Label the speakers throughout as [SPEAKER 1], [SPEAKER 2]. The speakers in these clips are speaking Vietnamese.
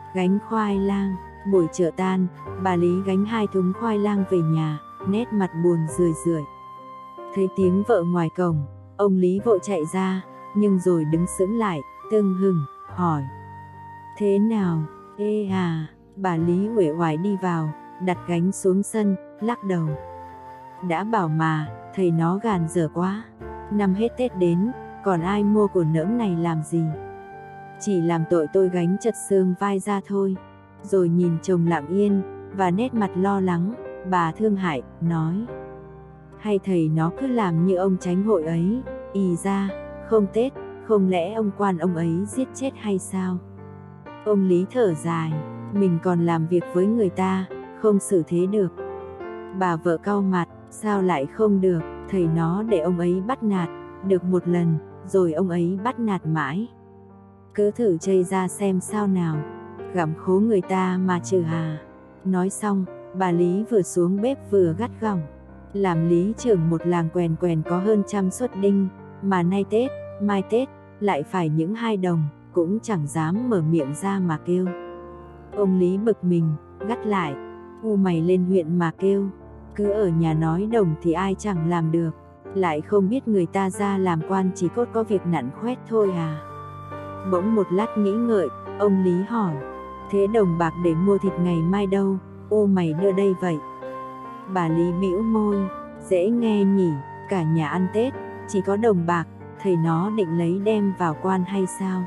[SPEAKER 1] Gánh khoai lang. Buổi chợ tan, bà Lý gánh 2 thúng khoai lang về nhà, nét mặt buồn rười rượi. Thấy tiếng vợ ngoài cổng, ông Lý vội chạy ra, nhưng rồi đứng sững lại, tưng hừng, hỏi. Thế nào, ê à, bà Lý uể oải đi vào, đặt gánh xuống sân, lắc đầu. Đã bảo mà, thầy nó gàn dở quá. Năm hết Tết đến, còn ai mua của nỡm này làm gì? Chỉ làm tội tôi gánh chật xương vai ra thôi. Rồi nhìn chồng lặng yên, và nét mặt lo lắng, bà thương hại, nói. Hay thầy nó cứ làm như ông Chánh hội ấy, ì ra, không Tết, không lẽ ông quan ông ấy giết chết hay sao? Ông Lý thở dài, mình còn làm việc với người ta, không xử thế được. Bà vợ cau mặt, sao lại không được, thầy nó để ông ấy bắt nạt, được một lần, rồi ông ấy bắt nạt mãi. Cứ thử chây ra xem sao nào, gặm khố người ta mà trừ hà. Nói xong, bà Lý vừa xuống bếp vừa gắt gỏng. Làm lý trưởng một làng quèn quèn có hơn 100 suất đinh, mà nay Tết, mai Tết, lại phải những 2 đồng, cũng chẳng dám mở miệng ra mà kêu. Ông Lý bực mình, gắt lại, mày lên huyện mà kêu, cứ ở nhà nói đồng thì ai chẳng làm được, lại không biết người ta ra làm quan chỉ cốt có việc nặn khoét thôi à. Bỗng một lát nghĩ ngợi, ông Lý hỏi, thế đồng bạc để mua thịt ngày mai đâu, mày đưa đây vậy? Bà Lý bĩu môi, dễ nghe nhỉ, cả nhà ăn Tết, chỉ có đồng bạc, thầy nó định lấy đem vào quan hay sao?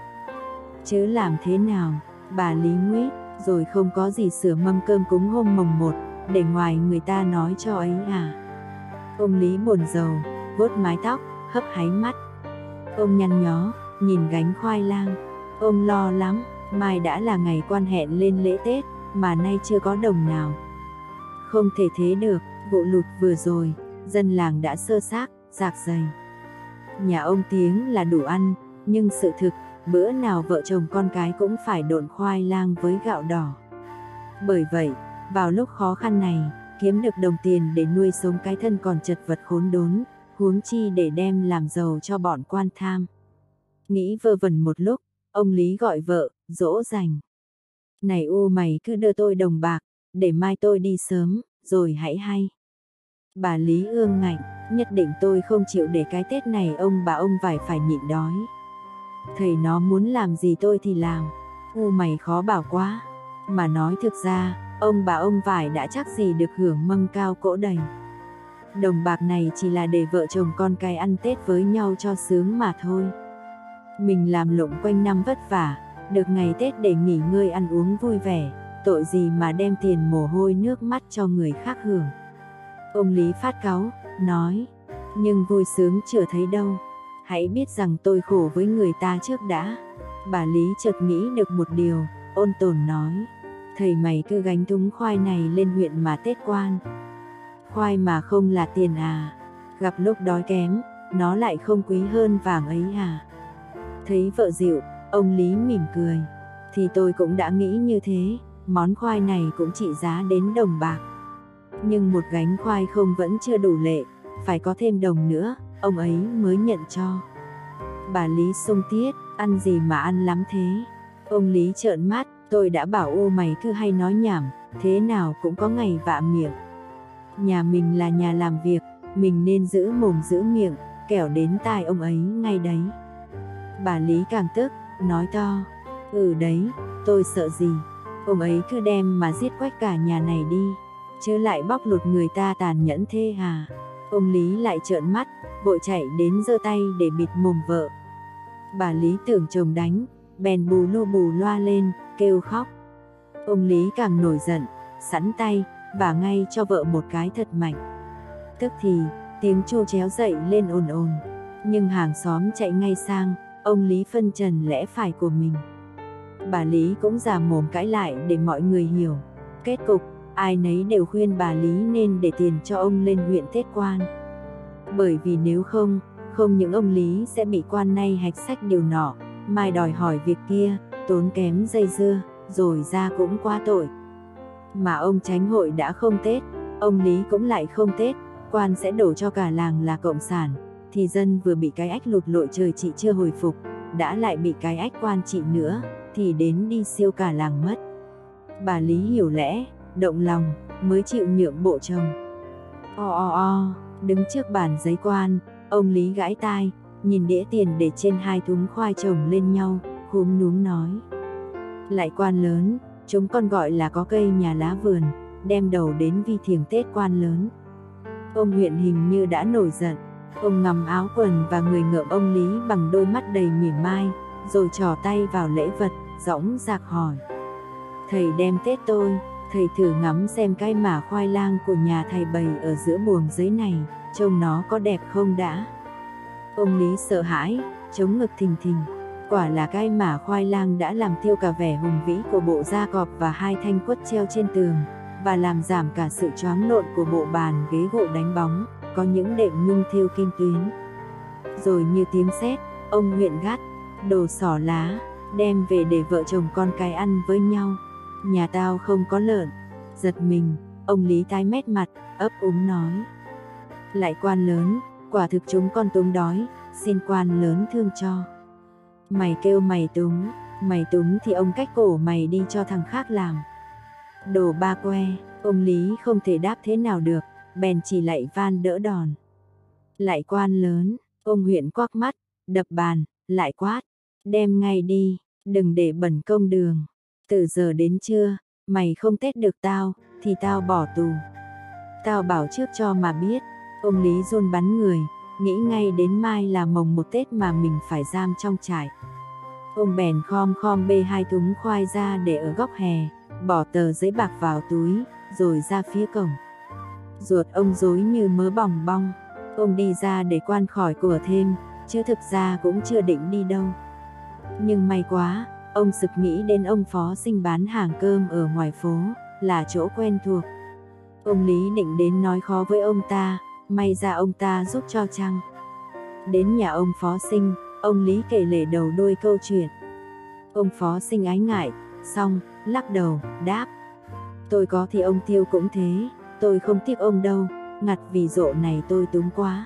[SPEAKER 1] Chứ làm thế nào? Bà Lý nguýt, rồi không có gì sửa mâm cơm cúng hôm mồng 1, để ngoài người ta nói cho ấy à? Ông Lý buồn rầu, vuốt mái tóc, hấp háy mắt. Ông nhăn nhó, nhìn gánh khoai lang. Ông lo lắm, mai đã là ngày quan hẹn lên lễ Tết, mà nay chưa có đồng nào. Không thể thế được, vụ lụt vừa rồi, dân làng đã sơ xác, rạc rầy. Nhà ông tiếng là đủ ăn, nhưng sự thực, bữa nào vợ chồng con cái cũng phải độn khoai lang với gạo đỏ. Bởi vậy, vào lúc khó khăn này, kiếm được đồng tiền để nuôi sống cái thân còn chật vật khốn đốn, huống chi để đem làm giàu cho bọn quan tham. Nghĩ vơ vẩn một lúc, ông Lý gọi vợ, dỗ dành. Này mày cứ đưa tôi đồng bạc, để mai tôi đi sớm, rồi hãy hay. Bà Lý ương ngạnh, nhất định tôi không chịu để cái Tết này ông bà ông phải nhịn đói. Thầy nó muốn làm gì tôi thì làm, mày khó bảo quá. Mà nói thực ra, ông bà ông vải đã chắc gì được hưởng mâm cao cỗ đầy. Đồng bạc này chỉ là để vợ chồng con cái ăn Tết với nhau cho sướng mà thôi. Mình làm lụng quanh năm vất vả, được ngày Tết để nghỉ ngơi ăn uống vui vẻ, tội gì mà đem tiền mồ hôi nước mắt cho người khác hưởng. Ông Lý phát cáu, nói, nhưng vui sướng chưa thấy đâu, hãy biết rằng tôi khổ với người ta trước đã. Bà Lý chợt nghĩ được một điều, ôn tồn nói, thầy mày cứ gánh thúng khoai này lên huyện mà Tết quan. Khoai mà không là tiền à, gặp lúc đói kém, nó lại không quý hơn vàng ấy à. Thấy vợ dịu, ông Lý mỉm cười, thì tôi cũng đã nghĩ như thế, món khoai này cũng trị giá đến đồng bạc. Nhưng một gánh khoai không vẫn chưa đủ lệ, phải có thêm đồng nữa, ông ấy mới nhận cho. Bà Lý xông tiết, ăn gì mà ăn lắm thế? Ông Lý trợn mắt, tôi đã bảo mày cứ hay nói nhảm, thế nào cũng có ngày vạ miệng. Nhà mình là nhà làm việc, mình nên giữ mồm giữ miệng, kẻo đến tai ông ấy ngay đấy. Bà Lý càng tức, nói to, đấy, tôi sợ gì, ông ấy cứ đem mà giết quách cả nhà này đi, chứ lại bóc lột người ta tàn nhẫn thế à. Ông Lý lại trợn mắt, vội chạy đến giơ tay để bịt mồm vợ. Bà Lý tưởng chồng đánh, bèn bù loa lên, kêu khóc. Ông Lý càng nổi giận, sẵn tay, vả ngay cho vợ một cái thật mạnh. Tức thì, tiếng chu chéo dậy lên ồn ồn, nhưng hàng xóm chạy ngay sang, ông Lý phân trần lẽ phải của mình. Bà Lý cũng già mồm cãi lại để mọi người hiểu. Kết cục, ai nấy đều khuyên bà Lý nên để tiền cho ông lên huyện Tết quan. Bởi vì nếu không những ông Lý sẽ bị quan nay hạch sách điều nọ, mai đòi hỏi việc kia, tốn kém dây dưa, rồi ra cũng quá tội. Mà ông Chánh hội đã không Tết, ông Lý cũng lại không Tết, quan sẽ đổ cho cả làng là cộng sản, thì dân vừa bị cái ách lụt lội trời trị chưa hồi phục, đã lại bị cái ách quan trị nữa, thì đến đi siêu cả làng mất. Bà Lý hiểu lẽ, động lòng, mới chịu nhượng bộ chồng. Đứng trước bàn giấy quan, ông Lý gãi tai, nhìn đĩa tiền để trên 2 thúng khoai chồng lên nhau, khúm núm nói. Lại quan lớn, chúng con gọi là có cây nhà lá vườn, đem đầu đến vi thiềng Tết quan lớn. Ông huyện hình như đã nổi giận, ông ngắm áo quần và người ngợm ông Lý bằng đôi mắt đầy mỉa mai, rồi trỏ tay vào lễ vật, dõng dạc hỏi. Thầy đem Tết tôi, thầy thử ngắm xem cái mả khoai lang của nhà thầy bày ở giữa buồng giấy này, trông nó có đẹp không đã. Ông Lý sợ hãi, chống ngực thình thình. Quả là cái mả khoai lang đã làm tiêu cả vẻ hùng vĩ của bộ da cọp và 2 thanh quất treo trên tường, và làm giảm cả sự choáng lộn của bộ bàn ghế gỗ đánh bóng, có những đệm nhung thêu kim tuyến. Rồi như tiếng sét, ông huyện gắt, đồ xỏ lá, đem về để vợ chồng con cái ăn với nhau. Nhà tao không có lợn. Giật mình, ông Lý tái mét mặt, ấp úng nói. Lại quan lớn, quả thực chúng con túng đói, xin quan lớn thương cho. Mày kêu mày túng thì ông cách cổ mày đi cho thằng khác làm. Đồ ba que, ông Lý không thể đáp thế nào được, bèn chỉ lạy van đỡ đòn. Lại quan lớn, ông huyện quắc mắt, đập bàn, lại quát. Đem ngay đi, đừng để bẩn công đường. Từ giờ đến trưa, mày không tết được tao, thì tao bỏ tù. Tao bảo trước cho mà biết. Ông Lý run bắn người, nghĩ ngay đến mai là mồng 1 Tết mà mình phải giam trong trại. Ông bèn khom bê 2 thúng khoai ra để ở góc hè, bỏ tờ giấy bạc vào túi, rồi ra phía cổng. Ruột ông rối như mớ bòng bong. Ông đi ra để quan khỏi của thêm, chứ thực ra cũng chưa định đi đâu. Nhưng may quá, ông sực nghĩ đến ông phó sinh bán hàng cơm ở ngoài phố, là chỗ quen thuộc. Ông Lý định đến nói khó với ông ta, may ra ông ta giúp cho chăng. Đến nhà ông phó sinh, ông Lý kể lể đầu đuôi câu chuyện. Ông phó sinh ái ngại, xong, lắc đầu, đáp. Tôi có thì ông Tiêu cũng thế, tôi không tiếc ông đâu, ngặt vì rộ này tôi túng quá.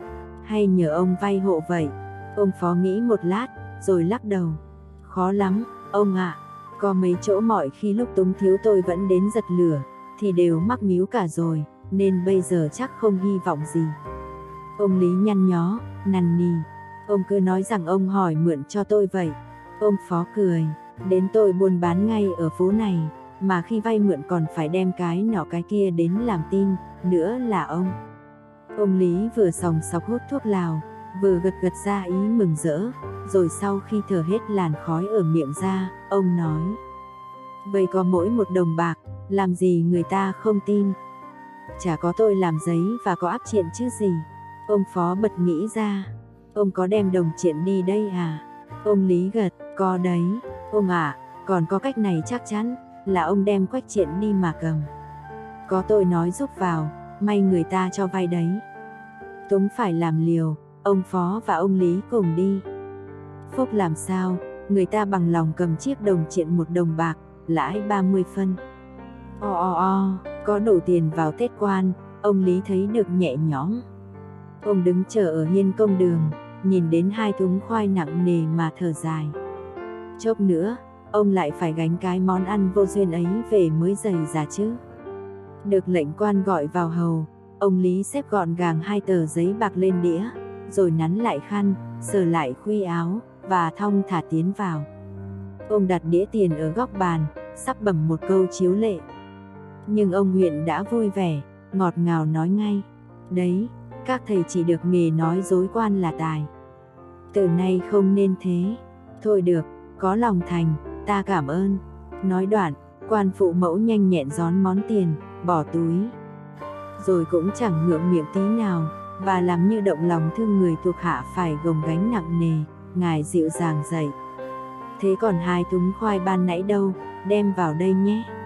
[SPEAKER 1] Hay nhờ ông vay hộ vậy. Ông phó nghĩ một lát, rồi lắc đầu. Khó lắm, ông ạ. Có mấy chỗ mọi khi lúc túng thiếu tôi vẫn đến giật lửa, thì đều mắc míu cả rồi, nên bây giờ chắc không hy vọng gì. Ông Lý nhăn nhó, nằn nì. Ông cứ nói rằng ông hỏi mượn cho tôi vậy. Ông phó cười, đến tôi buôn bán ngay ở phố này, mà khi vay mượn còn phải đem cái nọ cái kia đến làm tin, nữa là ông. Ông Lý vừa sòng sọc hút thuốc lào, vừa gật ra ý mừng rỡ, rồi sau khi thở hết làn khói ở miệng ra, ông nói. Vậy có mỗi 1 đồng bạc, làm gì người ta không tin. Chả có tôi làm giấy và có áp triện chứ gì. Ông phó bật nghĩ ra. Ông có đem đồng triện đi đây à? Ông Lý gật, có đấy. Ông ạ, còn có cách này chắc chắn, là ông đem quách triện đi mà cầm. Có tôi nói giúp vào, may người ta cho vay đấy. Túng phải làm liều, ông phó và ông Lý cùng đi. Phúc làm sao, người ta bằng lòng cầm chiếc đồng triện 1 đồng bạc, lãi 30 phân. Có đủ tiền vào Tết quan, ông Lý thấy được nhẹ nhõm. Ông đứng chờ ở hiên công đường, nhìn đến 2 thúng khoai nặng nề mà thở dài. Chốc nữa, ông lại phải gánh cái món ăn vô duyên ấy về mới dày ra chứ. Được lệnh quan gọi vào hầu, ông Lý xếp gọn gàng 2 tờ giấy bạc lên đĩa, rồi nắn lại khăn, sờ lại khuy áo, và thong thả tiến vào. Ông đặt đĩa tiền ở góc bàn, sắp bẩm một câu chiếu lệ. Nhưng ông huyện đã vui vẻ, ngọt ngào nói ngay. Đấy, các thầy chỉ được nghề nói dối quan là tài. Từ nay không nên thế. Thôi được, có lòng thành, ta cảm ơn. Nói đoạn, quan phụ mẫu nhanh nhẹn gión món tiền, bỏ túi. Rồi cũng chẳng ngượng miệng tí nào, và làm như động lòng thương người thuộc hạ phải gồng gánh nặng nề, ngài dịu dàng dậy. Thế còn 2 thúng khoai ban nãy đâu, đem vào đây nhé.